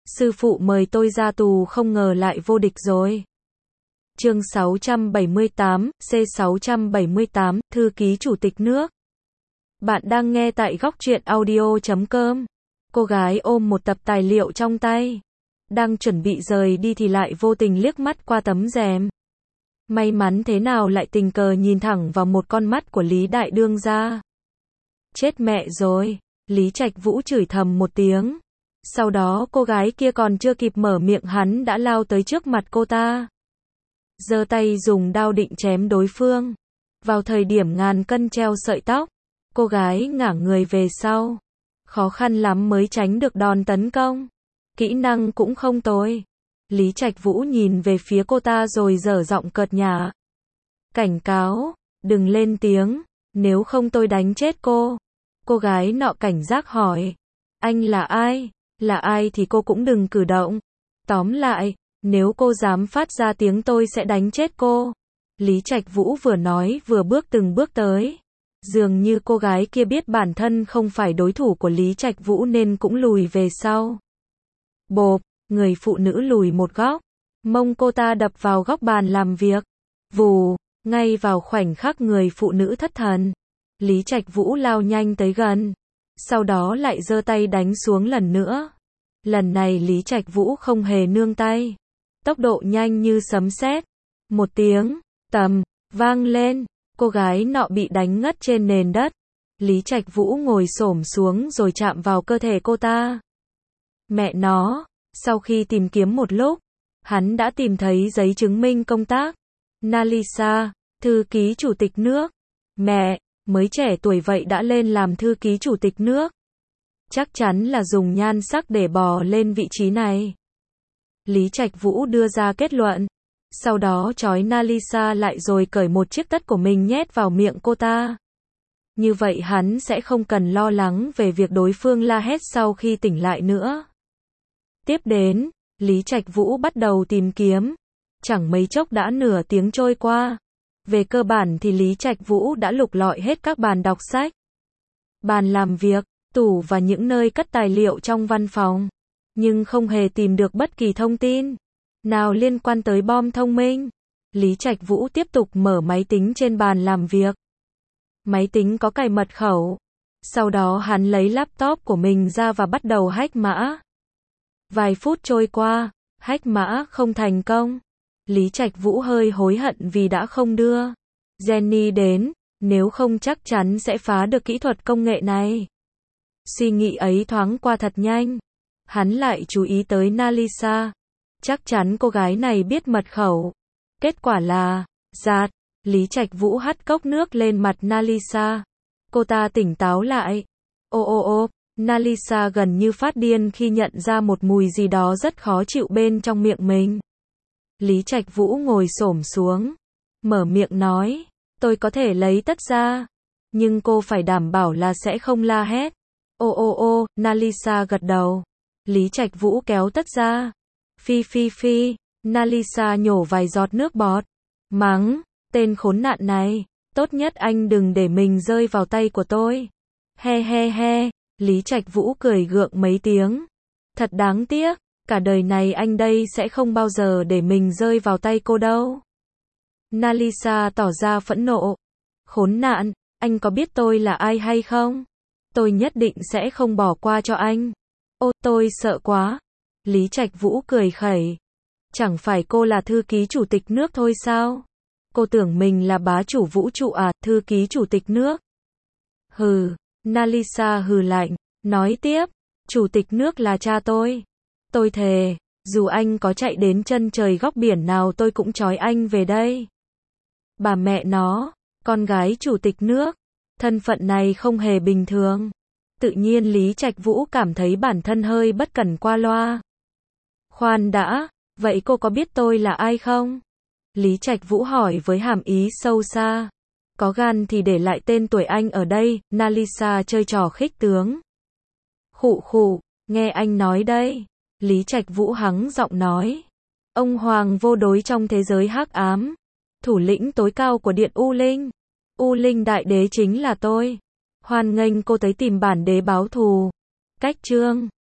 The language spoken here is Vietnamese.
sư phụ mời tôi ra tù không ngờ lại vô địch rồi. Chương 678, C678, thư ký chủ tịch nước. Bạn đang nghe tại góc truyện audio.com. Cô gái ôm một tập tài liệu trong tay, đang chuẩn bị rời đi thì lại vô tình liếc mắt qua tấm rèm. May mắn thế nào lại tình cờ nhìn thẳng vào một con mắt của Lý Đại Đương gia. Chết mẹ rồi, Lý Trạch Vũ chửi thầm một tiếng. Sau đó cô gái kia còn chưa kịp mở miệng hắn đã lao tới trước mặt cô ta. Giơ tay dùng đao định chém đối phương. Vào thời điểm ngàn cân treo sợi tóc, cô gái ngả người về sau. Khó khăn lắm mới tránh được đòn tấn công. Kỹ năng cũng không tồi. Lý Trạch Vũ nhìn về phía cô ta rồi dở giọng cợt nhả. Cảnh cáo, đừng lên tiếng, nếu không tôi đánh chết cô. Cô gái nọ cảnh giác hỏi. Anh là ai? Là ai thì cô cũng đừng cử động. Tóm lại, nếu cô dám phát ra tiếng tôi sẽ đánh chết cô. Lý Trạch Vũ vừa nói vừa bước từng bước tới. Dường như cô gái kia biết bản thân không phải đối thủ của Lý Trạch Vũ nên cũng lùi về sau. Bộp, người phụ nữ lùi một góc. Mông cô ta đập vào góc bàn làm việc. Vù, ngay vào khoảnh khắc người phụ nữ thất thần. Lý Trạch Vũ lao nhanh tới gần. Sau đó lại giơ tay đánh xuống lần nữa. Lần này Lý Trạch Vũ không hề nương tay. Tốc độ nhanh như sấm sét. Một tiếng, tầm, vang lên. Cô gái nọ bị đánh ngất trên nền đất. Lý Trạch Vũ ngồi xổm xuống rồi chạm vào cơ thể cô ta. Mẹ nó, sau khi tìm kiếm một lúc, hắn đã tìm thấy giấy chứng minh công tác. Nalisa, thư ký chủ tịch nước. Mẹ, mới trẻ tuổi vậy đã lên làm thư ký chủ tịch nước. Chắc chắn là dùng nhan sắc để bò lên vị trí này. Lý Trạch Vũ đưa ra kết luận. Sau đó trói Nalisa lại rồi cởi một chiếc tất của mình nhét vào miệng cô ta. Như vậy hắn sẽ không cần lo lắng về việc đối phương la hét sau khi tỉnh lại nữa. Tiếp đến, Lý Trạch Vũ bắt đầu tìm kiếm. Chẳng mấy chốc đã nửa tiếng trôi qua. Về cơ bản thì Lý Trạch Vũ đã lục lọi hết các bàn đọc sách, bàn làm việc, tủ và những nơi cất tài liệu trong văn phòng. Nhưng không hề tìm được bất kỳ thông tin nào liên quan tới bom thông minh. Lý Trạch Vũ tiếp tục mở máy tính trên bàn làm việc. Máy tính có cài mật khẩu. Sau đó hắn lấy laptop của mình ra và bắt đầu hack mã. Vài phút trôi qua, hack mã không thành công. Lý Trạch Vũ hơi hối hận vì đã không đưa Jenny đến, nếu không chắc chắn sẽ phá được kỹ thuật công nghệ này. Suy nghĩ ấy thoáng qua thật nhanh. Hắn lại chú ý tới Nalisa. Chắc chắn cô gái này biết mật khẩu. Kết quả là, rạt, Lý Trạch Vũ hắt cốc nước lên mặt Nalisa. Cô ta tỉnh táo lại. Ô, Nalisa gần như phát điên khi nhận ra một mùi gì đó rất khó chịu bên trong miệng mình. Lý Trạch Vũ ngồi xổm xuống, mở miệng nói, tôi có thể lấy tất ra, nhưng cô phải đảm bảo là sẽ không la hét. Ô, Nalisa gật đầu. Lý Trạch Vũ kéo tất ra. Phi, Nalisa nhổ vài giọt nước bọt. Mắng, tên khốn nạn này, tốt nhất anh đừng để mình rơi vào tay của tôi. He, Lý Trạch Vũ cười gượng mấy tiếng. Thật đáng tiếc, cả đời này anh đây sẽ không bao giờ để mình rơi vào tay cô đâu. Nalisa tỏ ra phẫn nộ. Khốn nạn, anh có biết tôi là ai hay không? Tôi nhất định sẽ không bỏ qua cho anh. Ô, tôi sợ quá. Lý Trạch Vũ cười khẩy. Chẳng phải cô là thư ký chủ tịch nước thôi sao? Cô tưởng mình là bá chủ vũ trụ à, thư ký chủ tịch nước? Hừ, Nalisa hừ lạnh, nói tiếp, chủ tịch nước là cha tôi. Tôi thề, dù anh có chạy đến chân trời góc biển nào tôi cũng trói anh về đây. Bà mẹ nó, con gái chủ tịch nước, thân phận này không hề bình thường. Tự nhiên Lý Trạch Vũ cảm thấy bản thân hơi bất cẩn qua loa. Khoan đã, vậy cô có biết tôi là ai không? Lý Trạch Vũ hỏi với hàm ý sâu xa. Có gan thì để lại tên tuổi anh ở đây, Nalisa chơi trò khích tướng. Khụ, nghe anh nói đây. Lý Trạch Vũ hắng giọng nói. Ông hoàng vô đối trong thế giới hắc ám. Thủ lĩnh tối cao của Điện U Linh. U Linh đại đế chính là tôi. Hoan nghênh cô tới tìm bản đế báo thù. Cách chương